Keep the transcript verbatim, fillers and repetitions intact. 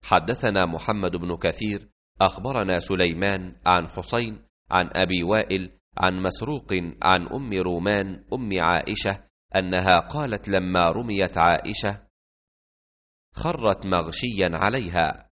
حدثنا محمد بن كثير أخبرنا سليمان عن حسين عن أبي وائل عن مسروق عن أم رومان أم عائشة أنها قالت لما رميت عائشة خرت مغشيا عليها